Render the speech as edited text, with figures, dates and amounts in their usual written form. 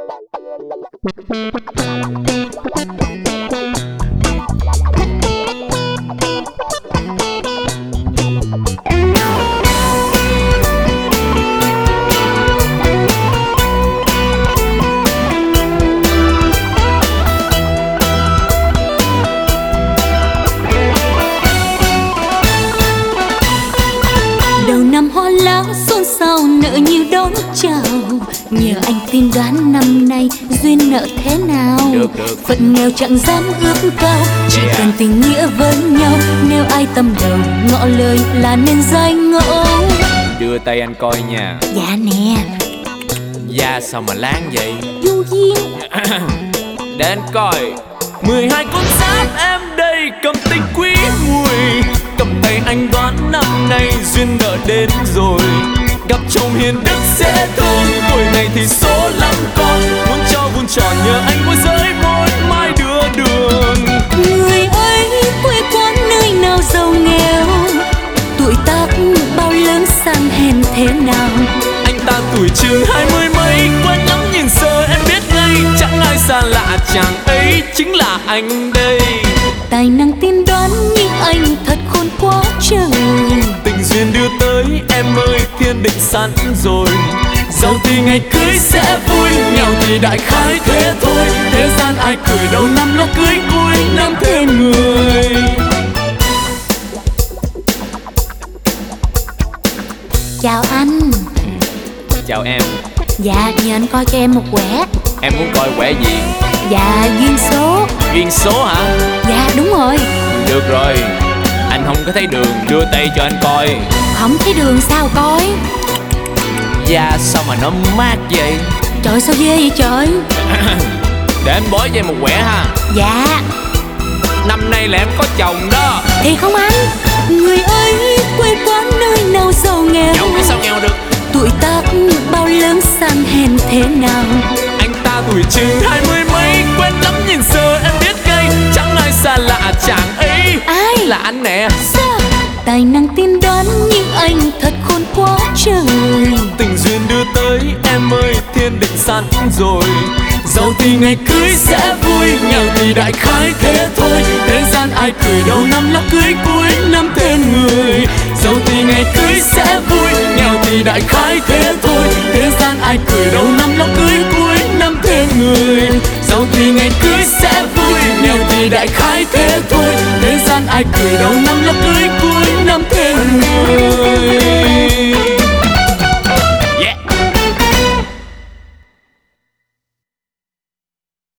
Đầu năm hoa lá xôn xao nợ như đón chào, nhờ anh tiên đoán năm nay duyên nợ thế nào. Được. Phận nghèo chẳng dám ước cao, chỉ cần tình nghĩa với nhau. Nếu ai tâm đầu ngỏ lời là nên danh ngộ. Đưa tay anh coi nha. Dạ nè. Da sao mà láng vậy? Du duyên. Để anh coi. 12 con giáp em đây cầm tình quý mùi, cầm tay anh đoán năm nay duyên nợ đến rồi. Gặp chồng hiền đức sẽ thương, tuổi này thì số lắm con. Muốn cho vun tròn nhờ anh môi giới môi mai đưa đường. Người ơi quê quán nơi nào giàu nghèo, tuổi tác bao lớn sang hèn thế nào. Anh ta tuổi chừng 20 mấy, quen lắm nhìn giờ em biết ngay. Chẳng ai xa lạ chàng ấy chính là anh đây. Tài năng tiên đoán nhưng anh thật khôn quá trời. Tình duyên đưa tới em ơi thiên định sẵn rồi. Giàu thì ngày cưới sẽ vui, nghèo thì đại khái thế thôi. Thế gian ai cười đầu năm nó cưới cuối năm thêm người. Chào anh. Chào em. Dạ nhờ anh coi cho em một quẻ. Em muốn coi quẻ gì? Dạ duyên số. Duyên số hả? Dạ đúng rồi. Được rồi. Anh không có thấy đường, đưa tay cho anh coi. Không thấy đường sao coi? Da sao mà nó mát vậy? Trời sao ghê vậy trời? Để anh bói cho em một quẻ ha. Dạ. Năm nay là em có chồng đó. Thì không anh. Người ơi quê quán nơi nào giàu nghèo, Nghèo cái sao nghèo được? tuổi tác bao lớn sang hèn thế nào. Anh ta tuổi chừng 20 mấy, quen lắm nhìn giờ em biết ngay. Chẳng ai xa lạ chàng ấy. Ai? Là anh nè. Sao? Tài năng tiên đoán nhưng anh thật khôn quá trời. Tình duyên đưa tới em ơi thiên định sẵn rồi. Giàu thì ngày cưới sẽ vui, nghèo thì đại khái thế thôi. Thế gian ai cười đầu năm nó cưới cuối năm thêm người. Giàu thì ngày cưới sẽ vui, nghèo thì đại khái thế thôi. Thế gian ai cười đầu năm nó cưới cuối năm thêm người. Giàu thì ngày cưới sẽ vui, nghèo thì đại khái thế thôi. Thế gian ai cười đầu năm nó cưới cuối năm thêm người.